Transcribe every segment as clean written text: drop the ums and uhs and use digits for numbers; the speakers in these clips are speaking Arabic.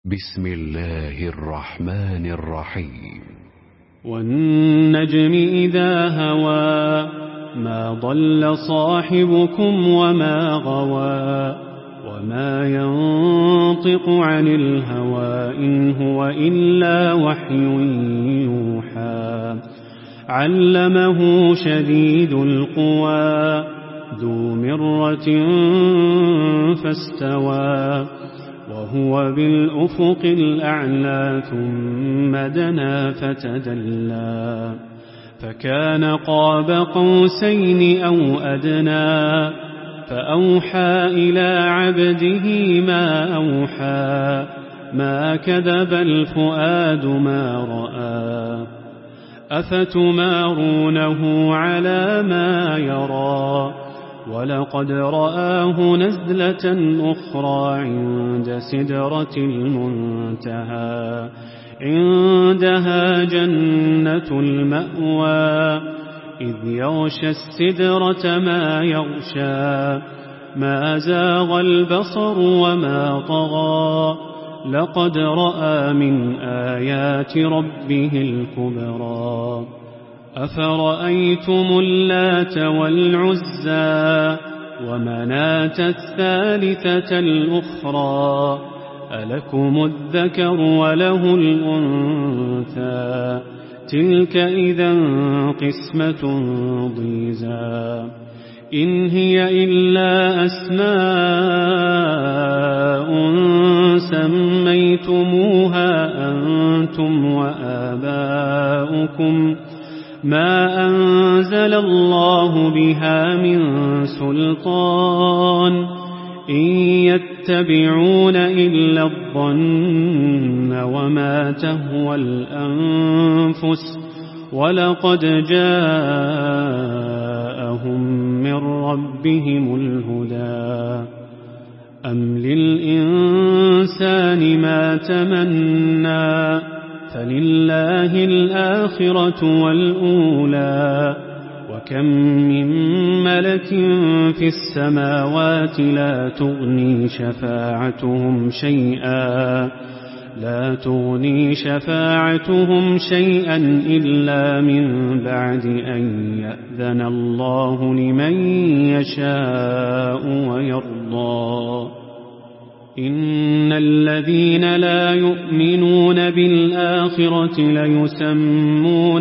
بسم الله الرحمن الرحيم. والنجم إذا هوى ما ضل صاحبكم وما غوى وما ينطق عن الهوى إن هو إلا وحي يوحى علمه شديد القوى ذو مرة فاستوى وهو بالأفق الأعلى ثم دنا فتدلى فكان قاب قوسين أو أدنى فأوحى إلى عبده ما أوحى ما كذب الفؤاد ما رأى أفتمارونه على ما يرى ولقد رآه نزلة أخرى عند سدرة المنتهى عندها جنة المأوى إذ يغشى السدرة ما يغشى ما زاغ البصر وما طغى لقد رأى من آيات ربه الكبرى أفرأيتم اللات والعزى ومناة الثالثة الأخرى ألكم الذكر وله الأنثى تلك إذا قسمة ضيزى إن هي إلا أسماء سميتموها أنتم وآباؤكم ما أنزل الله بها من سلطان إن يتبعون إلا الظن وما تهوى الأنفس ولقد جاءهم من ربهم الهدى أم للإنسان ما تمنى فلله الآخرة والأولى وكم من ملك في السماوات لا تغني شفاعتهم شيئا إلا من بعد أن يأذن الله لمن يشاء ويرضى إن الذين لا يؤمنون بالآخرة ليسمون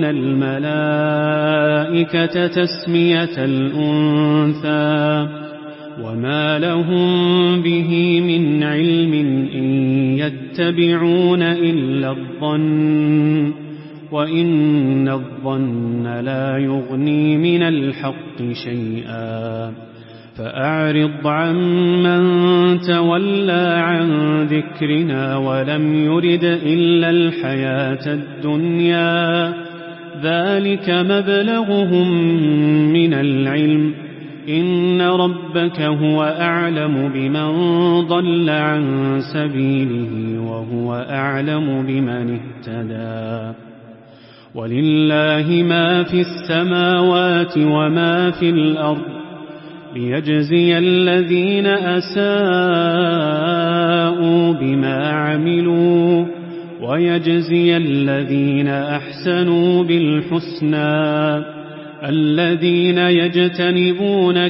الملائكة تسمية الأنثى وما لهم به من علم إن يتبعون إلا الظن وإن الظن لا يغني من الحق شيئا فأعرض عمن تولى عن ذكرنا ولم يرد إلا الحياة الدنيا ذلك مبلغهم من العلم إن ربك هو أعلم بمن ضل عن سبيله وهو أعلم بمن اهتدى ولله ما في السماوات وما في الأرض ليجزي الذين أساءوا بما عملوا ويجزي الذين أحسنوا بالحسنى الذين يجتنبون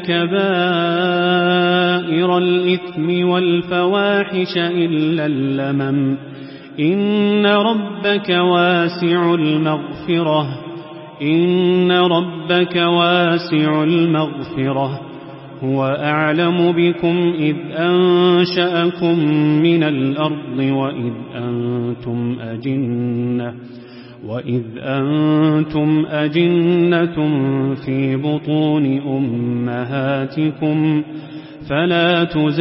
كبائر الإثم والفواحش إلا اللمم إن ربك واسع المغفرة هو أعلم بكم إذ أنشأكم من الأرض وإذ أنتم أجنة في بطون أمهاتكم فلا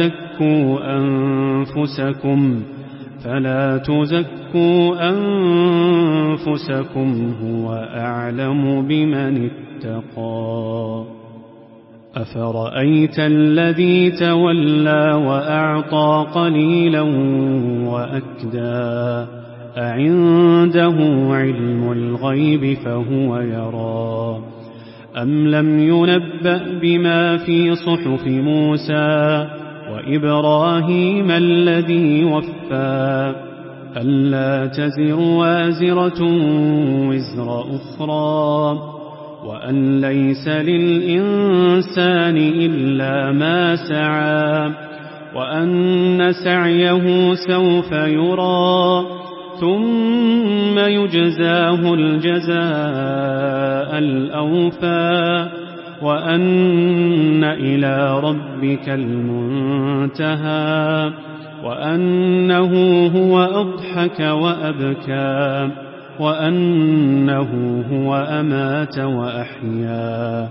تزكوا أنفسكم هو أعلم بمن اتقى أفرأيت الذي تولى وأعطى قليلا وأكدى أعنده علم الغيب فهو يرى أم لم ينبأ بما في صحف موسى وإبراهيم الذي وفى ألا تزر وازرة وزر أخرى وأن ليس للإنسان إلا ما سعى وأن سعيه سوف يرى ثم يجزاه الجزاء الأوفى وأن إلى ربك المنتهى وأنه هو أضحك وأبكى وأنه هو أمات وأحيا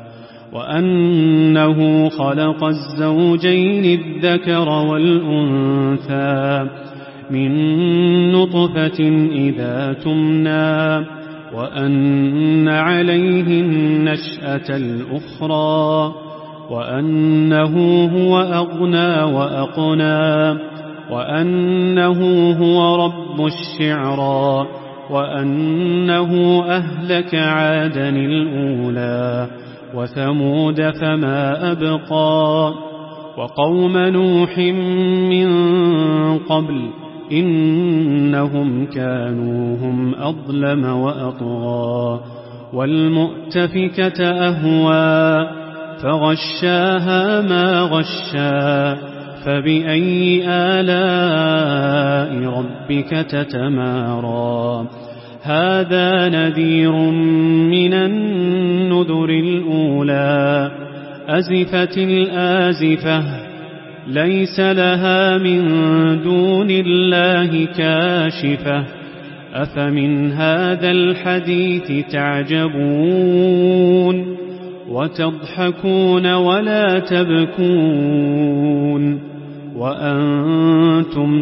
وأنه خلق الزوجين الذكر والأنثى من نطفة إذا تمنى وأن عليه النشأة الأخرى وأنه هو أغنى وأقنى وأنه هو رب الشعرى وأنه أهلك عادا الأولى وثمود فما أبقى وقوم نوح من قبل إنهم كانوا هم أظلم وأطغى والمؤتفكة أهوى فغشاها ما غشا فبأي آلاء ربك تتمارى هذا نذير من النذر الأولى أزفت الآزفة ليس لها من دون الله كاشفة أفمن هذا الحديث تعجبون وتضحكون ولا تبكون وأنتم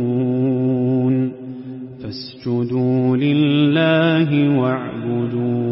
سامدون فاسجدوا لله واعبدوا